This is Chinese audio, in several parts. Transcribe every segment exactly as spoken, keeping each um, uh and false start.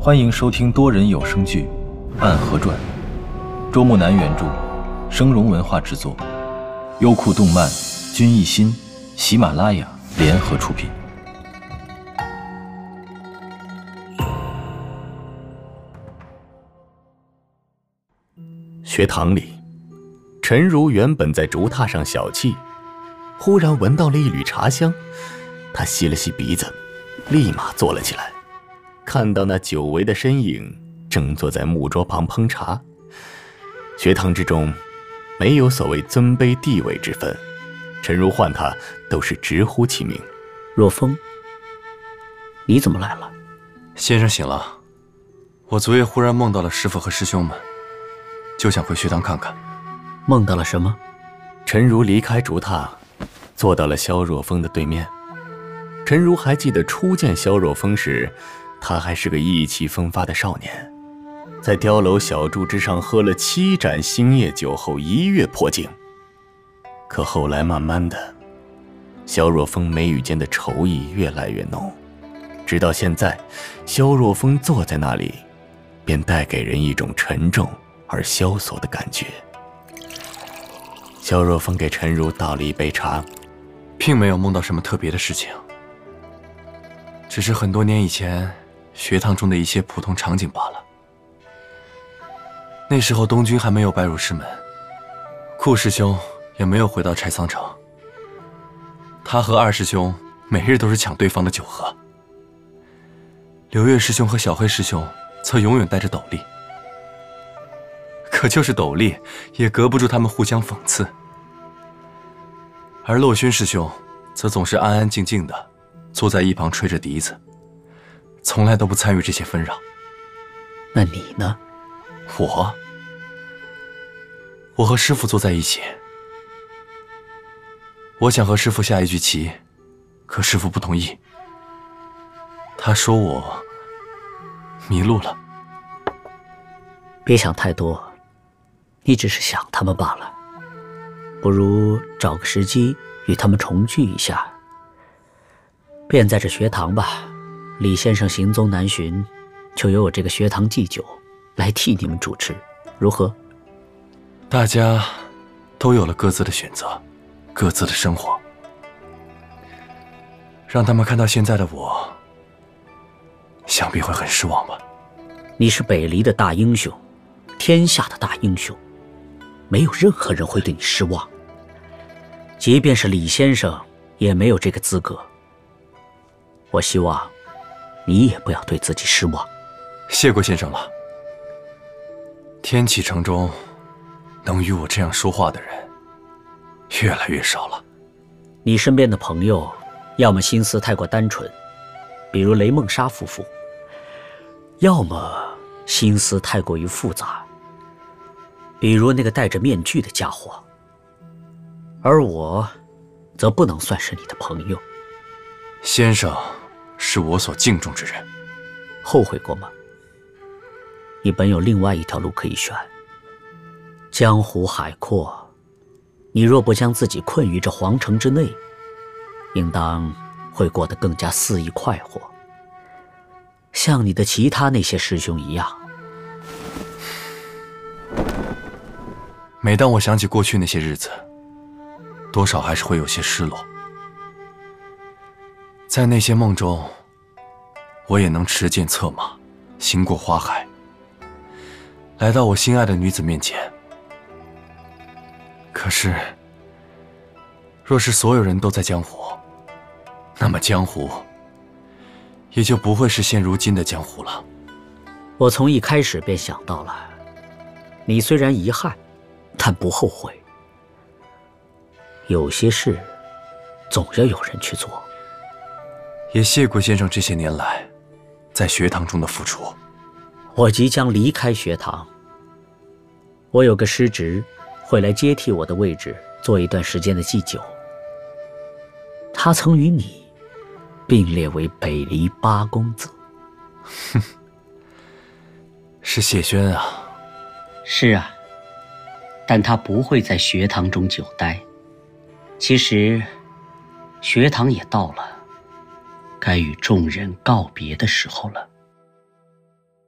欢迎收听多人有声剧《暗河传》，周木南原著，声荣文化制作，优酷动漫、君艺心、喜马拉雅联合出品。 学堂里，陈如原本在竹榻上小憩，忽然闻到了一缕茶香，她吸了吸鼻子，立马坐了起来。看到那久违的身影正坐在木桌旁烹茶。学堂之中没有所谓尊卑地位之分，陈如唤他都是直呼其名。 若风，你怎么来了？ 先生醒了，我昨夜忽然梦到了师父和师兄们，就想回学堂看看。 梦到了什么？ 陈如离开竹榻，坐到了萧若风的对面。陈如还记得初见萧若风时，他还是个意气风发的少年，在碉楼小筑之上喝了七盏星夜酒后一跃破境。可后来慢慢的，萧若风眉宇间的愁意越来越浓，直到现在，萧若风坐在那里，便带给人一种沉重而萧索的感觉。萧若风给陈如倒了一杯茶， 并没有梦到什么特别的事情，只是很多年以前学堂中的一些普通场景罢了。那时候东君还没有拜入师门，顾师兄也没有回到柴桑城，他和二师兄每日都是抢对方的酒喝，柳月师兄和小黑师兄则永远带着斗笠，可就是斗笠也隔不住他们互相讽刺。而洛勋师兄则总是安安静静的坐在一旁吹着笛子，从来都不参与这些纷扰。 那你呢？ 我我和师父坐在一起，我想和师父下一局棋，可师父不同意，他说我迷路了。 别想太多，你只是想他们罢了。不如找个时机与他们重聚一下。便在这学堂吧，李先生行踪难寻，就由我这个学堂祭酒来替你们主持，如何？ 大家都有了各自的选择，各自的生活，让他们看到现在的我，想必会很失望吧。 你是北离的大英雄，天下的大英雄，没有任何人会对你失望，即便是李先生也没有这个资格。我希望你也不要对自己失望。 谢过先生了。天启城中能与我这样说话的人越来越少了。 你身边的朋友要么心思太过单纯，比如雷梦莎夫妇，要么心思太过于复杂，比如那个戴着面具的家伙。而我则不能算是你的朋友。 先生是我所敬重之人。 后悔过吗？你本有另外一条路可以选。江湖海阔，你若不将自己困于这皇城之内，应当会过得更加肆意快活，像你的其他那些师兄一样。 每当我想起过去那些日子，多少还是会有些失落。在那些梦中，我也能持剑策马，行过花海，来到我心爱的女子面前。可是，若是所有人都在江湖，那么江湖也就不会是现如今的江湖了。 我从一开始便想到了，你虽然遗憾，但不后悔。有些事总要有人去做。 也谢过先生这些年来在学堂中的付出。 我即将离开学堂，我有个师侄会来接替我的位置，做一段时间的祭酒。他曾与你并列为北离八公子。 哼，是谢轩啊。 是啊，但他不会在学堂中久待。其实学堂也到了该与众人告别的时候了。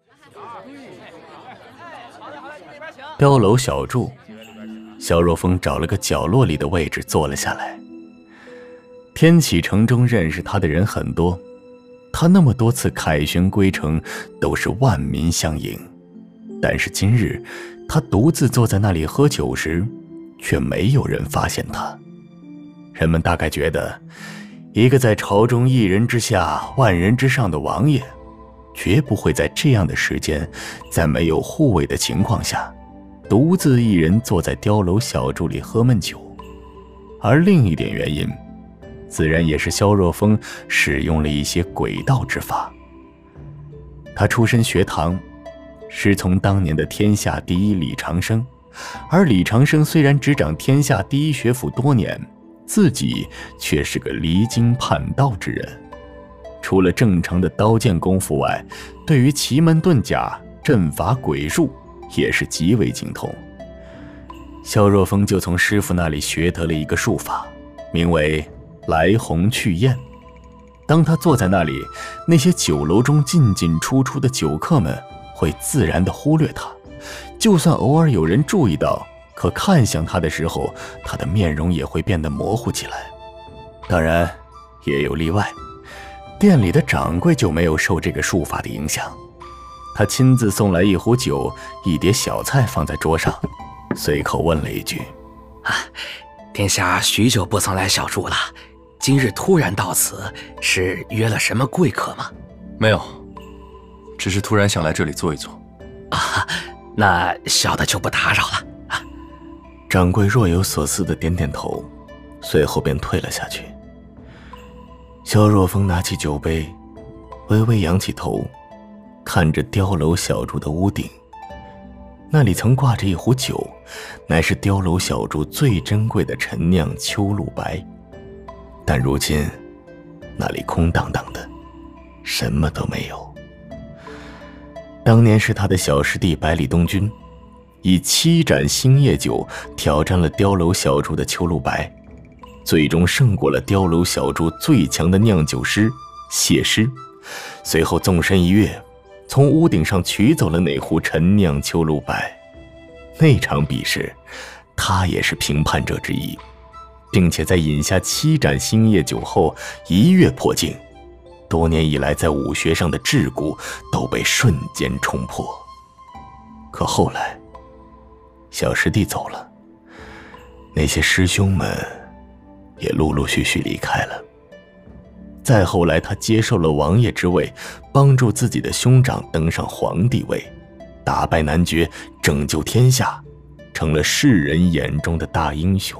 碉楼小筑，萧若风找了个角落里的位置坐了下来。天启城中认识他的人很多，他那么多次凯旋归城都是万民相迎，但是今日他独自坐在那里喝酒时，却没有人发现他。人们大概觉得，一个在朝中一人之下万人之上的王爷，绝不会在这样的时间，在没有护卫的情况下，独自一人坐在碉楼小筑里喝闷酒。而另一点原因，自然也是萧若风使用了一些诡道之法。他出身学堂，师从当年的天下第一李长生，而李长生虽然执掌天下第一学府多年，自己却是个离经叛道之人。除了正常的刀剑功夫外，对于奇门遁甲、阵法鬼术也是极为精通。萧若风就从师傅那里学得了一个术法，名为来鸿去雁。当他坐在那里，那些酒楼中进进出出的酒客们会自然地忽略他，就算偶尔有人注意到，可看向他的时候，他的面容也会变得模糊起来。当然也有例外，店里的掌柜就没有受这个术法的影响。他亲自送来一壶酒，一碟小菜放在桌上，随口问了一句： 啊，殿下许久不曾来小筑了，今日突然到此，是约了什么贵客吗？ 没有，只是突然想来这里坐一坐。 啊，那小的就不打扰了。啊， 掌柜若有所思地点点头，随后便退了下去。萧若风拿起酒杯，微微扬起头，看着碉楼小筑的屋顶，那里曾挂着一壶酒，乃是碉楼小筑最珍贵的陈酿秋露白。但如今那里空荡荡的，什么都没有。当年是他的小师弟百里东君以七盏星夜酒挑战了碉楼小筑的秋露白，最终胜过了碉楼小筑最强的酿酒师谢师，随后纵身一跃，从屋顶上取走了那壶陈酿秋露白。那场比试，他也是评判者之一，并且在饮下七盏星夜酒后一跃破境，多年以来在武学上的桎梏都被瞬间冲破。可后来小师弟走了，那些师兄们也陆陆续续离开了。再后来他接受了王爷之位，帮助自己的兄长登上皇帝位，打败男爵，拯救天下，成了世人眼中的大英雄。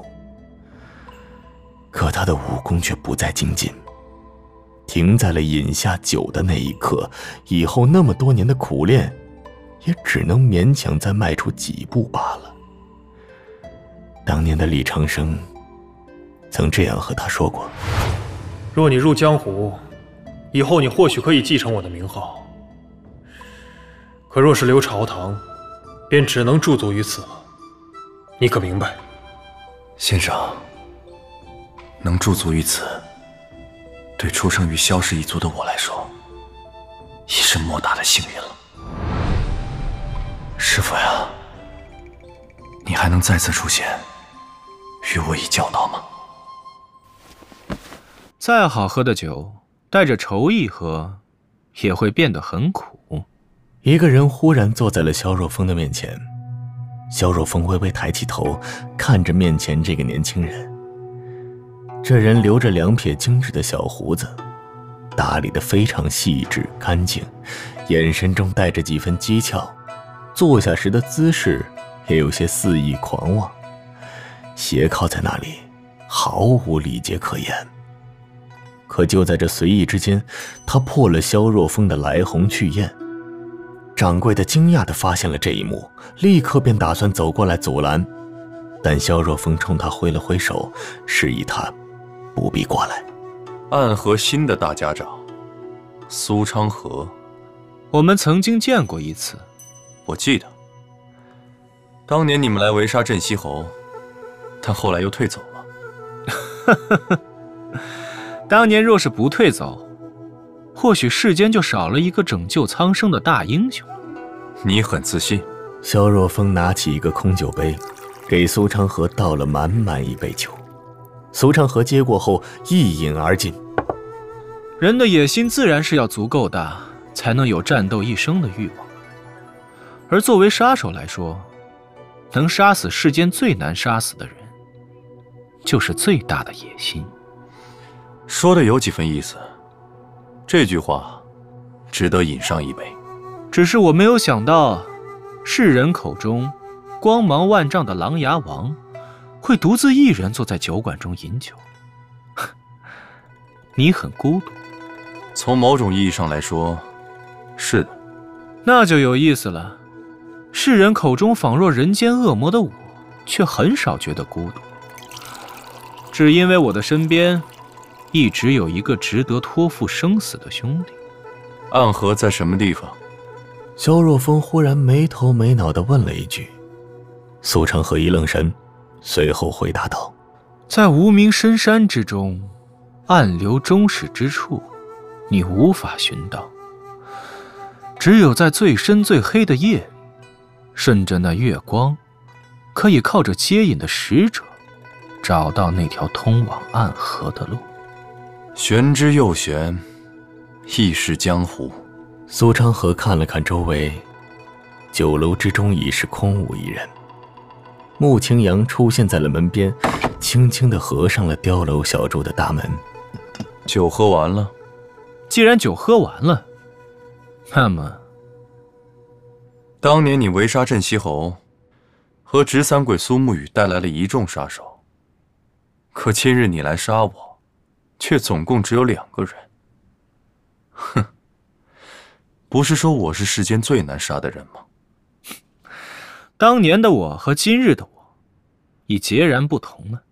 可他的武功却不再精进，停在了饮下酒的那一刻，以后那么多年的苦练也只能勉强再迈出几步罢了。当年的李长生曾这样和他说过： 若你入江湖，以后你或许可以继承我的名号，可若是留朝堂，便只能驻足于此了。你可明白？ 先生，能驻足于此，对出生于萧氏一族的我来说，已是莫大的幸运了。师父呀，你还能再次出现，与我一较闹吗？ 再好喝的酒，带着仇意喝，也会变得很苦。 一个人忽然坐在了萧若风的面前，萧若风微微抬起头，看着面前这个年轻人。这人留着两撇精致的小胡子，打理得非常细致干净，眼神中带着几分讥诮，坐下时的姿势也有些肆意狂妄，斜靠在那里，毫无礼节可言。可就在这随意之间，他破了萧若风的来鸿去雁。掌柜的惊讶地发现了这一幕，立刻便打算走过来阻拦，但萧若风冲他挥了挥手，示意他不必过来。 暗河新的大家长苏昌河， 我们曾经见过一次。 我记得当年你们来围杀镇西侯，但后来又退走了。 当年若是不退走，或许世间就少了一个拯救苍生的大英雄。 你很自信。 萧若风拿起一个空酒杯，给苏长河倒了满满一杯酒。苏长河接过后一饮而尽。 人的野心自然是要足够大，才能有战斗一生的欲望。而作为杀手来说，能杀死世间最难杀死的人，就是最大的野心。 说的有几分意思，这句话值得饮上一杯。 只是我没有想到，世人口中光芒万丈的琅琊王，会独自一人坐在酒馆中饮酒。你很孤独。 从某种意义上来说，是的。 那就有意思了。世人口中仿若人间恶魔的我，却很少觉得孤独，只因为我的身边一直有一个值得托付生死的兄弟。 暗河在什么地方？ 萧若风忽然没头没脑地问了一句。苏长河一愣神，随后回答道： 在无名深山之中，暗流终始之处，你无法寻到。只有在最深最黑的夜，顺着那月光，可以靠着接引的使者，找到那条通往暗河的路。 玄之又玄，亦是江湖。 苏长河看了看周围，酒楼之中已是空无一人。穆青阳出现在了门边，轻轻地合上了碉楼小筑的大门。 酒喝完了。 既然酒喝完了，那么当年你围杀镇西侯，和执三鬼苏沐雨带来了一众杀手，可今日你来杀我，却总共只有两个人。哼，不是说我是世间最难杀的人吗？ 当年的我和今日的我已截然不同了。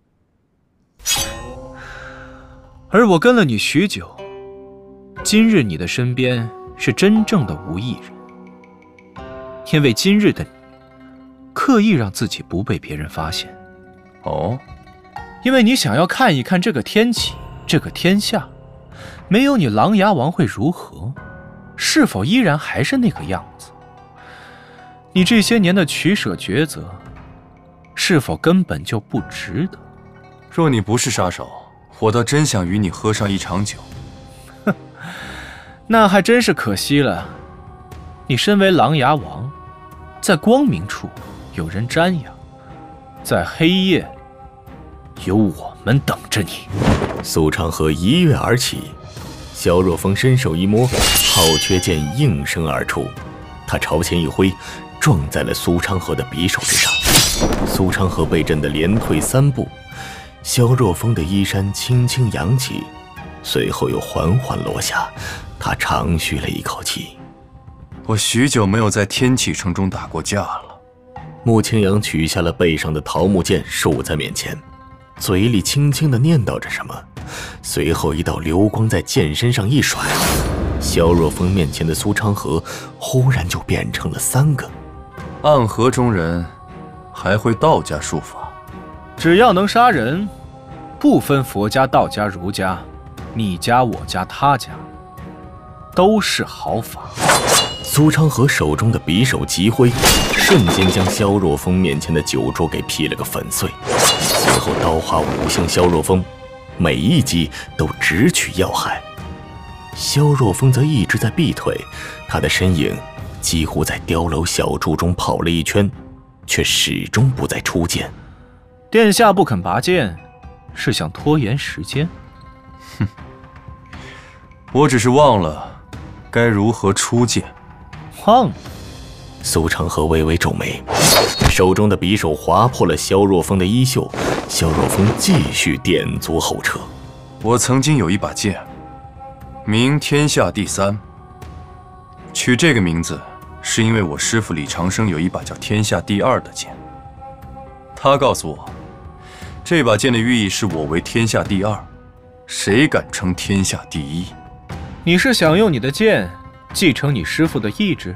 而我跟了你许久，今日你的身边是真正的无一人，因为今日的你刻意让自己不被别人发现。 哦， 因为你想要看一看这个天启，这个天下，没有你琅琊王会如何，是否依然还是那个样子？你这些年的取舍抉择，是否根本就不值得？ 若你不是杀手，我倒真想与你喝上一场酒。 哼，那还真是可惜了。你身为琅琊王，在光明处有人瞻仰，在黑夜有我们等着你。 苏长河一跃而起，萧若风伸手一摸，好缺剑应声而出，他朝前一挥，撞在了苏长河的匕首之上。苏长河被震得连退三步，萧若风的衣衫轻轻扬起，随后又缓缓落下。他长吁了一口气。 我许久没有在天启城中打过架了。 穆青阳取下了背上的桃木剑，竖在面前，嘴里轻轻地念叨着什么，随后一道流光在剑身上一甩，萧若风面前的苏长河忽然就变成了三个。 暗河中人还会道家术法？ 只要能杀人，不分佛家、道家、儒家，你家、我家、他家，都是好法。 苏长河手中的匕首急挥，瞬间将萧若风面前的酒桌给劈了个粉碎，随后刀花舞向萧若风，每一击都直取要害。萧若风则一直在避退，他的身影几乎在碉楼小筑中跑了一圈，却始终不再出剑。 殿下不肯拔剑，是想拖延时间？ 哼，我只是忘了该如何出剑。 忘了？ 苏长河微微皱眉，手中的匕首划破了萧若风的衣袖，萧若风继续点足后撤。 我曾经有一把剑，名天下第三。取这个名字是因为我师父李长生有一把叫天下第二的剑。他告诉我，这把剑的寓意是我为天下第二，谁敢称天下第一？ 你是想用你的剑继承你师父的意志？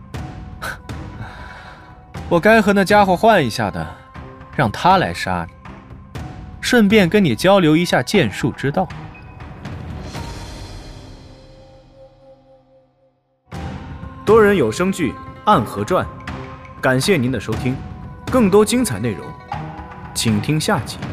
我该和那家伙换一下的，让他来杀你，顺便跟你交流一下剑术之道。多人有声剧《暗河传》 感谢您的收听，更多精彩内容，请听下集。